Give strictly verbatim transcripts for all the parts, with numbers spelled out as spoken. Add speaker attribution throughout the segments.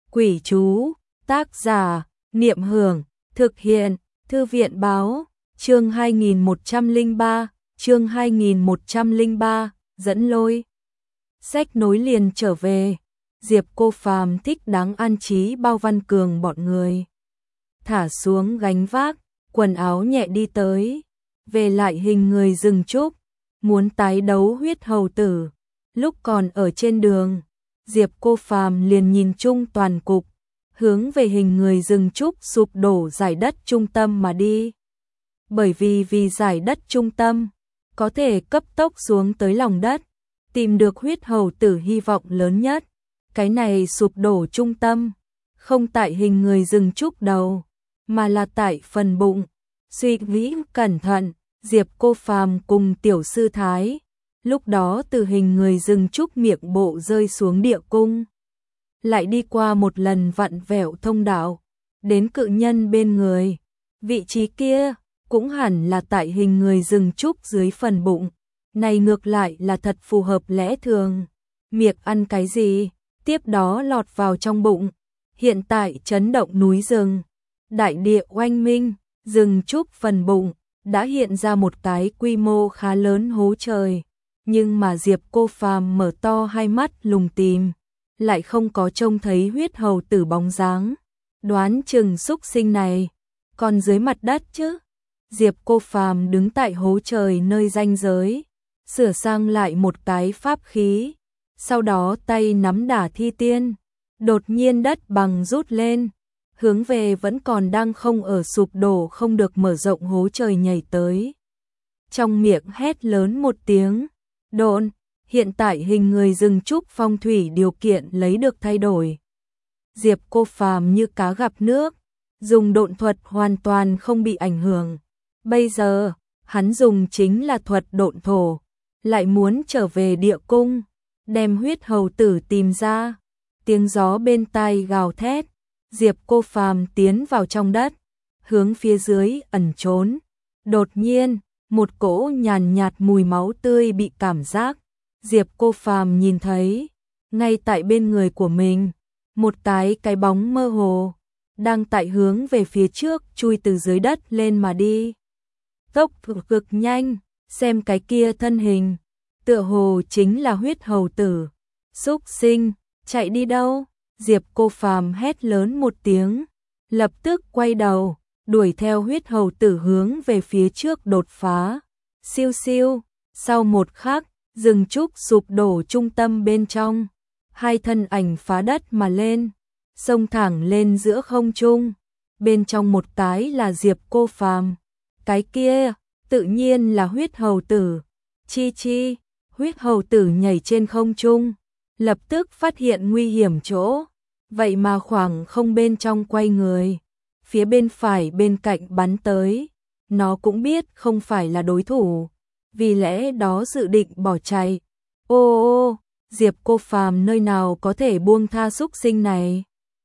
Speaker 1: Quỷ chú, tác giả, Niệm Hưởng, thực hiện, Thư viện báo, chương hai nghìn một trăm lẻ ba, chương hai nghìn một trăm lẻ ba, dẫn lôi. Sách nối liền trở về, Diệp Cô Phàm thích đáng an trí Bao Văn Cường bọn người. Thả xuống gánh vác, quần áo nhẹ đi tới, về lại hình người rừng trúc, muốn tái đấu huyết hầu tử. Lúc còn ở trên đường, Diệp Cô Phàm liền nhìn chung toàn cục, hướng về hình người rừng trúc sụp đổ giải đất trung tâm mà đi. Bởi vì vì giải đất trung tâm, có thể cấp tốc xuống tới lòng đất, tìm được huyết hầu tử hy vọng lớn nhất. Cái này sụp đổ trung tâm, không tại hình người rừng trúc đầu, mà là tại phần bụng. Suy nghĩ cẩn thận, Diệp Cô Phàm cùng tiểu sư thái, lúc đó từ hình người rừng trúc miệng bộ rơi xuống địa cung. Lại đi qua một lần vặn vẹo thông đạo, đến cự nhân bên người. Vị trí kia, cũng hẳn là tại hình người rừng trúc dưới phần bụng. Này ngược lại là thật phù hợp lẽ thường. Miệng ăn cái gì, tiếp đó lọt vào trong bụng. Hiện tại chấn động núi rừng, đại địa oanh minh, rừng trúc phần bụng, đã hiện ra một cái quy mô khá lớn hố trời. Nhưng mà Diệp Cô Phàm mở to hai mắt lùng tìm, lại không có trông thấy huyết hầu tử bóng dáng. Đoán chừng xúc sinh này còn dưới mặt đất chứ. Diệp Cô Phàm đứng tại hố trời nơi ranh giới, sửa sang lại một cái pháp khí, sau đó tay nắm đả thi tiên, đột nhiên đất bằng rút lên, hướng về vẫn còn đang không ở sụp đổ không được mở rộng hố trời nhảy tới. Trong miệng hét lớn một tiếng, độn. Hiện tại hình người rừng trúc phong thủy điều kiện lấy được thay đổi. Diệp Cô Phàm như cá gặp nước, dùng độn thuật hoàn toàn không bị ảnh hưởng. Bây giờ, hắn dùng chính là thuật độn thổ, lại muốn trở về địa cung, đem huyết hầu tử tìm ra. Tiếng gió bên tai gào thét, Diệp Cô Phàm tiến vào trong đất, hướng phía dưới ẩn trốn. Đột nhiên, một cỗ nhàn nhạt mùi máu tươi bị cảm giác. Diệp Cô Phàm nhìn thấy, ngay tại bên người của mình, một cái cái bóng mơ hồ, đang tại hướng về phía trước chui từ dưới đất lên mà đi. Tốc độ cực nhanh, xem cái kia thân hình, tựa hồ chính là huyết hầu tử. Xúc sinh, chạy đi đâu? Diệp Cô Phàm hét lớn một tiếng, lập tức quay đầu, đuổi theo huyết hầu tử hướng về phía trước đột phá. Siêu siêu, sau một khắc, rừng trúc sụp đổ trung tâm bên trong, hai thân ảnh phá đất mà lên, xông thẳng lên giữa không trung. Bên trong một cái là Diệp Cô Phàm, cái kia tự nhiên là huyết hầu tử. Chi chi, huyết hầu tử nhảy trên không trung, lập tức phát hiện nguy hiểm chỗ, vậy mà khoảng không bên trong quay người, phía bên phải bên cạnh bắn tới. Nó cũng biết không phải là đối thủ, vì lẽ đó dự định bỏ chạy. Ô ô, Diệp Cô Phàm nơi nào có thể buông tha xúc sinh này.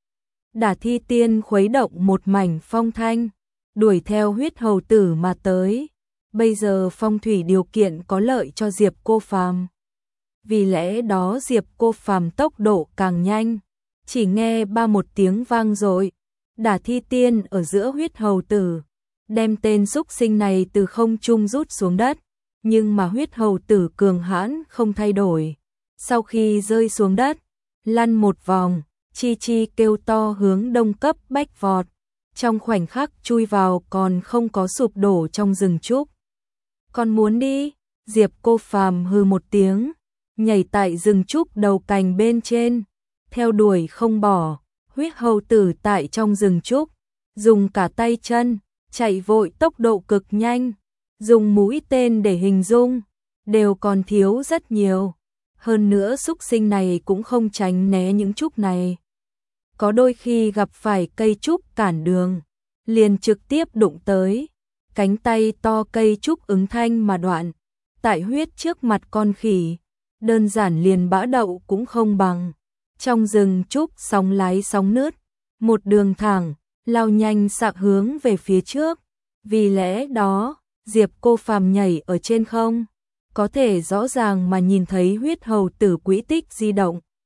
Speaker 1: Đả thi tiên khuấy động một mảnh phong thanh, đuổi theo huyết hầu tử mà tới. Bây giờ phong thủy điều kiện có lợi cho Diệp Cô Phàm, vì lẽ đó Diệp Cô Phàm tốc độ càng nhanh. Chỉ nghe ba một tiếng vang dội, đả thi tiên ở giữa huyết hầu tử, đem tên xúc sinh này từ không trung rút xuống đất. Nhưng mà huyết hầu tử cường hãn không thay đổi. Sau khi rơi xuống đất, lăn một vòng, chi chi kêu to hướng đông cấp bách vọt. Trong khoảnh khắc chui vào còn không có sụp đổ trong rừng trúc. Còn muốn đi? Diệp Cô Phàm hừ một tiếng, nhảy tại rừng trúc đầu cành bên trên, theo đuổi không bỏ. Huyết hầu tử tại trong rừng trúc, dùng cả tay chân, chạy vội tốc độ cực nhanh. Dùng mũi tên để hình dung, đều còn thiếu rất nhiều. Hơn nữa xúc sinh này cũng không tránh né những trúc này. Có đôi khi gặp phải cây trúc cản đường, liền trực tiếp đụng tới. Cánh tay to cây trúc ứng thanh mà đoạn. Tại huyết trước mặt con khỉ, đơn giản liền bã đậu cũng không bằng. Trong rừng trúc sóng lái sóng nứt, một đường thẳng, lao nhanh xạ hướng về phía trước. Vì lẽ đó, Diệp Cô Phàm nhảy ở trên không, có thể rõ ràng mà nhìn thấy huyết hầu tử quỹ tích di động.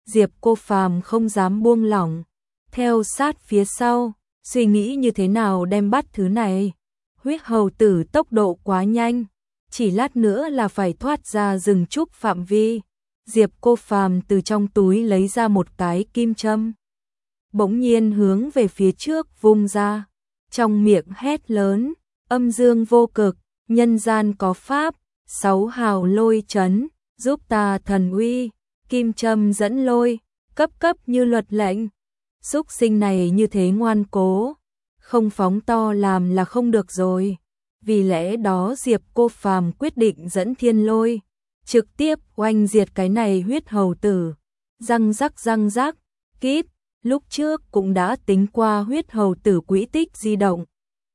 Speaker 1: Diệp Cô Phàm không dám buông lỏng, theo sát phía sau, suy nghĩ như thế nào đem bắt thứ này. Huyết hầu tử tốc độ quá nhanh, chỉ lát nữa là phải thoát ra rừng trúc phạm vi. Diệp Cô Phàm từ trong túi lấy ra một cái kim châm, bỗng nhiên hướng về phía trước vung ra, trong miệng hét lớn, âm dương vô cực, nhân gian có pháp, sáu hào lôi chấn, giúp ta thần uy, kim châm dẫn lôi, cấp cấp như luật lệnh. Súc sinh này như thế ngoan cố, không phóng to làm là không được rồi. Vì lẽ đó Diệp Cô Phàm quyết định dẫn thiên lôi, trực tiếp oanh diệt cái này huyết hầu tử. Răng rắc răng rắc, kíp, lúc trước cũng đã tính qua huyết hầu tử quỹ tích di động.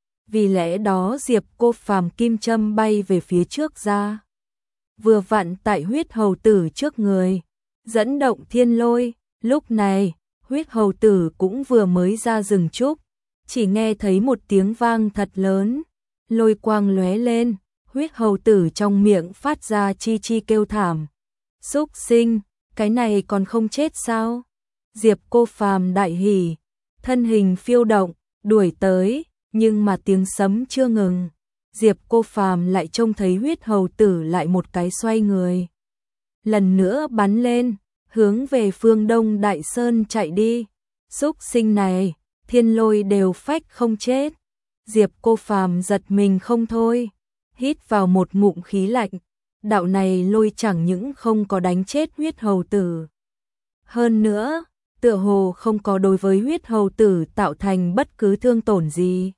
Speaker 1: Vì lẽ đó Diệp Cô Phàm kim châm bay về phía trước ra, vừa vặn tại huyết hầu tử trước người, dẫn động thiên lôi. Lúc này, huyết hầu tử cũng vừa mới ra rừng trúc, chỉ nghe thấy một tiếng vang thật lớn, lôi quang lóe lên, huyết hầu tử trong miệng phát ra chi chi kêu thảm. Súc sinh, cái này còn không chết sao? Diệp Cô Phàm đại hỉ, thân hình phiêu động, đuổi tới, nhưng mà tiếng sấm chưa ngừng. Diệp Cô Phàm lại trông thấy huyết hầu tử lại một cái xoay người, lần nữa bắn lên, hướng về phương Đông Đại Sơn chạy đi. Súc sinh này, thiên lôi đều phách không chết. Diệp Cô Phàm giật mình không thôi, hít vào một ngụm khí lạnh. Đạo này lôi chẳng những không có đánh chết huyết hầu tử, hơn nữa, tựa hồ không có đối với huyết hầu tử tạo thành bất cứ thương tổn gì.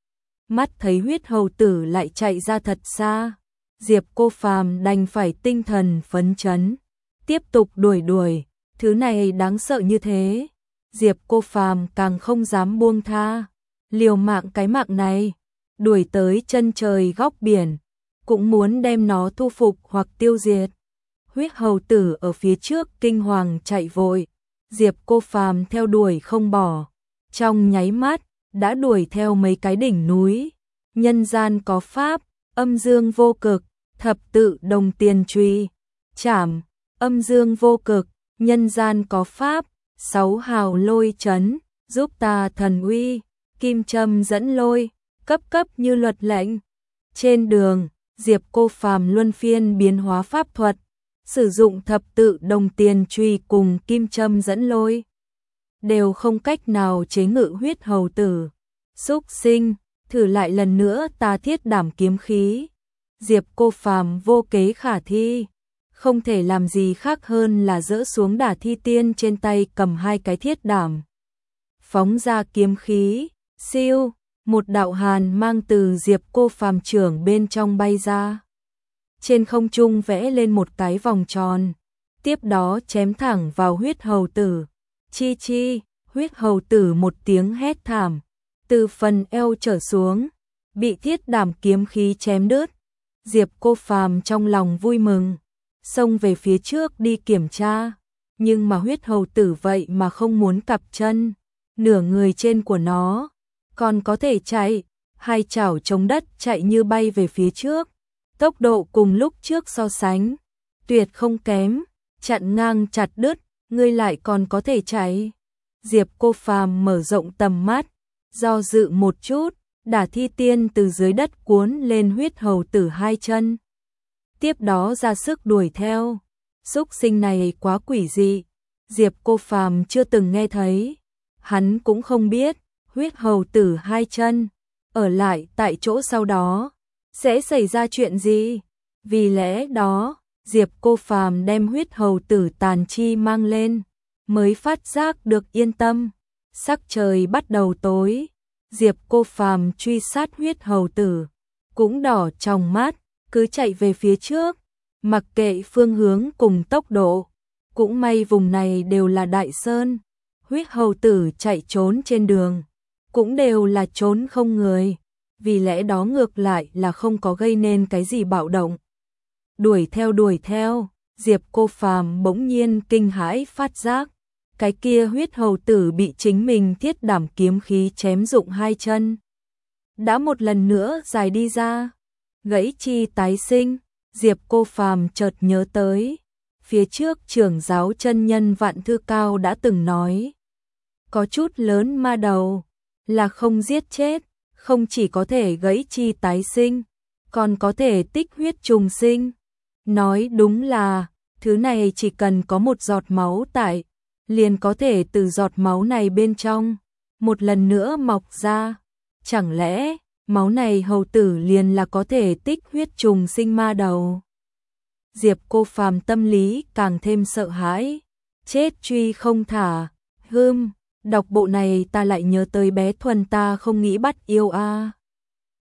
Speaker 1: Mắt thấy huyết hầu tử lại chạy ra thật xa, Diệp Cô Phàm đành phải tinh thần phấn chấn, tiếp tục đuổi đuổi, thứ này đáng sợ như thế. Diệp Cô Phàm càng không dám buông tha, liều mạng cái mạng này, đuổi tới chân trời góc biển, cũng muốn đem nó thu phục hoặc tiêu diệt. Huyết hầu tử ở phía trước kinh hoàng chạy vội, Diệp Cô Phàm theo đuổi không bỏ, trong nháy mắt đã đuổi theo mấy cái đỉnh núi. Nhân gian có pháp, âm dương vô cực, thập tự đồng tiền truy, chảm, âm dương vô cực, nhân gian có pháp, sáu hào lôi chấn, giúp ta thần uy, kim châm dẫn lôi, cấp cấp như luật lệnh. Trên đường, Diệp Cô Phàm luân phiên biến hóa pháp thuật, sử dụng thập tự đồng tiền truy cùng kim châm dẫn lôi, đều không cách nào chế ngự huyết hầu tử. Súc sinh, thử lại lần nữa ta thiết đảm kiếm khí. Diệp Cô Phàm vô kế khả thi, không thể làm gì khác hơn là dỡ xuống đả thi tiên trên tay, cầm hai cái thiết đảm, phóng ra kiếm khí, siêu, một đạo hàn mang từ Diệp Cô Phàm trưởng bên trong bay ra, trên không trung vẽ lên một cái vòng tròn, tiếp đó chém thẳng vào huyết hầu tử. Chi chi, huyết hầu tử một tiếng hét thảm, từ phần eo trở xuống, bị thiết đảm kiếm khí chém đứt. Diệp Cô Phàm trong lòng vui mừng, xông về phía trước đi kiểm tra, nhưng mà huyết hầu tử vậy mà không muốn cặp chân, nửa người trên của nó còn có thể chạy, hai chảo chống đất chạy như bay về phía trước, tốc độ cùng lúc trước so sánh tuyệt không kém, chặn ngang chặt đứt, ngươi lại còn có thể chạy. Diệp Cô Phàm mở rộng tầm mắt, do dự một chút, đả thi tiên từ dưới đất cuốn lên huyết hầu tử hai chân, tiếp đó ra sức đuổi theo. Súc sinh này quá quỷ dị, Diệp Cô Phàm chưa từng nghe thấy, hắn cũng không biết huyết hầu tử hai chân ở lại tại chỗ sau đó sẽ xảy ra chuyện gì. Vì lẽ đó, Diệp Cô Phàm đem huyết hầu tử tàn chi mang lên, mới phát giác được yên tâm. Sắc trời bắt đầu tối, Diệp Cô Phàm truy sát huyết hầu tử, cũng đỏ trong mắt, cứ chạy về phía trước, mặc kệ phương hướng cùng tốc độ. Cũng may vùng này đều là đại sơn, huyết hầu tử chạy trốn trên đường, cũng đều là trốn không người, vì lẽ đó ngược lại là không có gây nên cái gì bạo động. Đuổi theo đuổi theo, Diệp Cô Phàm bỗng nhiên kinh hãi phát giác, cái kia huyết hầu tử bị chính mình thiết đảm kiếm khí chém rụng hai chân, đã một lần nữa dài đi ra, gãy chi tái sinh. Diệp Cô Phàm chợt nhớ tới, phía trước trưởng giáo chân nhân Vạn Thư Cao đã từng nói, có chút lớn ma đầu là không giết chết, không chỉ có thể gãy chi tái sinh, còn có thể tích huyết trùng sinh. Nói đúng là, thứ này chỉ cần có một giọt máu tại, liền có thể từ giọt máu này bên trong, một lần nữa mọc ra. Chẳng lẽ, máu này hầu tử liền là có thể tích huyết trùng sinh ma đầu? Diệp Cô Phàm tâm lý càng thêm sợ hãi, chết truy không thả, hưm, đọc bộ này ta lại nhớ tới bé Thuần ta không nghĩ bắt yêu a.